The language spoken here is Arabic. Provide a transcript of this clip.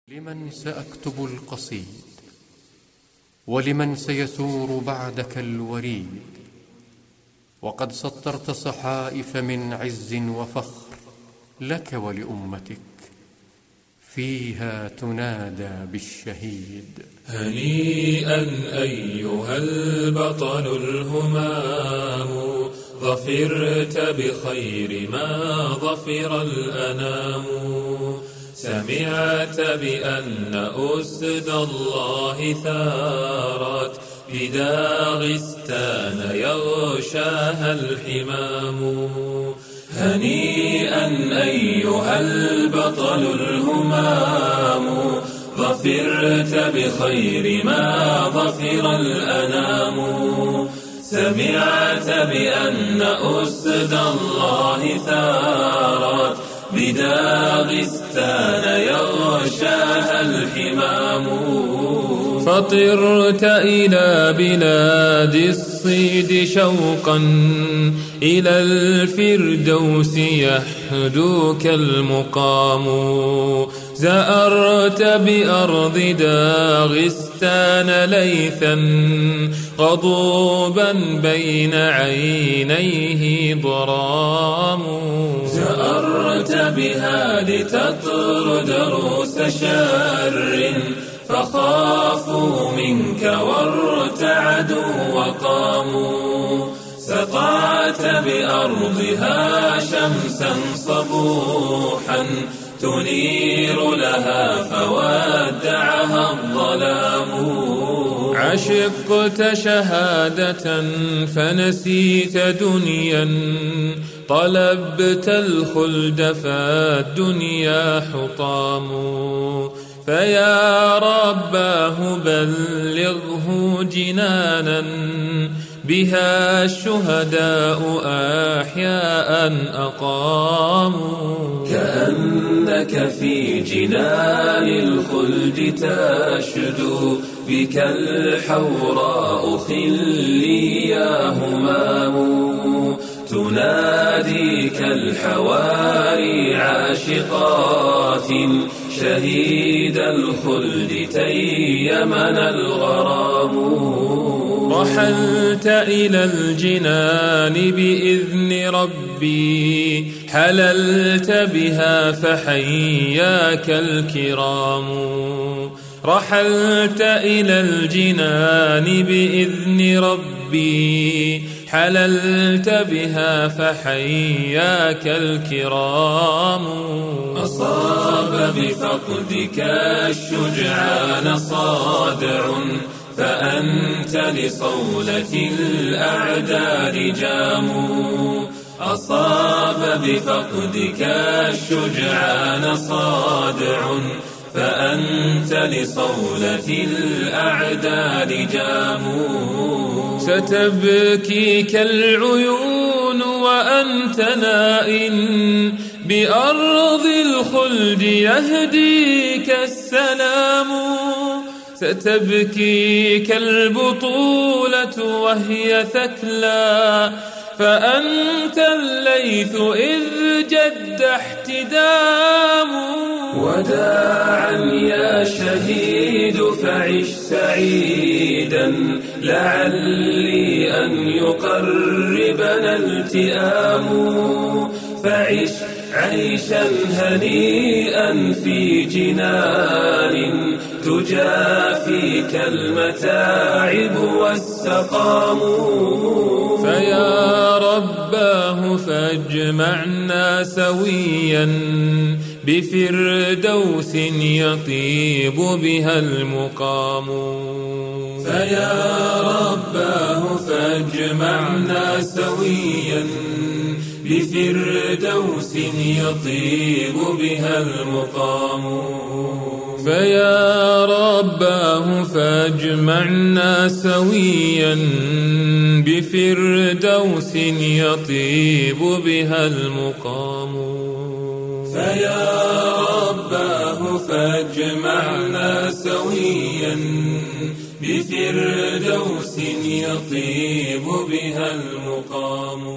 لمن سأكتب القصيد ولمن سيثور بعدك الوريد، وقد سطرت صحائف من عز وفخر لك ولأمتك فيها تنادى بالشهيد. هنيئا أيها البطل الهمام، ظفرت بخير ما ظفر الأنام. سمعت بأن أسد الله ثارت بداغستان يغشاها الحمام. هنيئا أيها البطل الهمام، ظفرت بخير ما ظفر الأنام. سمعت بأن أسد الله ثارت بداغستان يغشاها الحمام. فطرت إلى بلاد الصيد شوقا، إلى الفردوس يحدوك المقام. زأرت بأرض داغستان ليثا، غضوبا بين عينيه ضرام. زأرت بها لتطرد روس شر، فخافوا منك وارتعدوا وقاموا. سطعت بأرضها شمسا صبوحا، تنير لها فودعها الظلام. عشقت شهادة فنسيت دنيا، طلبت الخلد فالدنيا حطام. فيا رباه بلغه جنانا، بها الشهداء أحياء أقاموا. كأنك في جنان الخلد تشدو، بك الحوراء خلي يا همام. تناديك الحواري عاشقات، شهيد الخلد تيمنا الغرام. رحلت إلى الجنان بإذن ربي، حللت بها فحياك الكرام. رحلت إلى الجنان بإذن ربي، حللت بها فحياك الكرام. أصاب بفقدك الشجعان صادع، فأنت لصولة الأعداء جام. أصاب بفقدك الشجعان صادع، فأنت لصولة الأعداء جام. ستبكيك العيون وأنت نائم، بأرض الخلد يهديك السلام. ستبكيك البطولة وهي ثكلى، فأنت الليث إذ جد احتدام. وداعا يا شهيد فعش سعيدا، لعلي أن يقربنا التئام. فعش عيشا هنيئا في جنان، تجافيك المتاعب والسقام. فيا رباه فاجمعنا سويا، بفردوس يطيب بها المقام. فيا رباه فاجمعنا سويا، بفردوس يطيب بها المقام. فيا رباه فاجمعنا سويا، بفردوس يطيب بها المقام. فيا رباه فاجمعنا سويا، بفردوس يطيب بها المقام.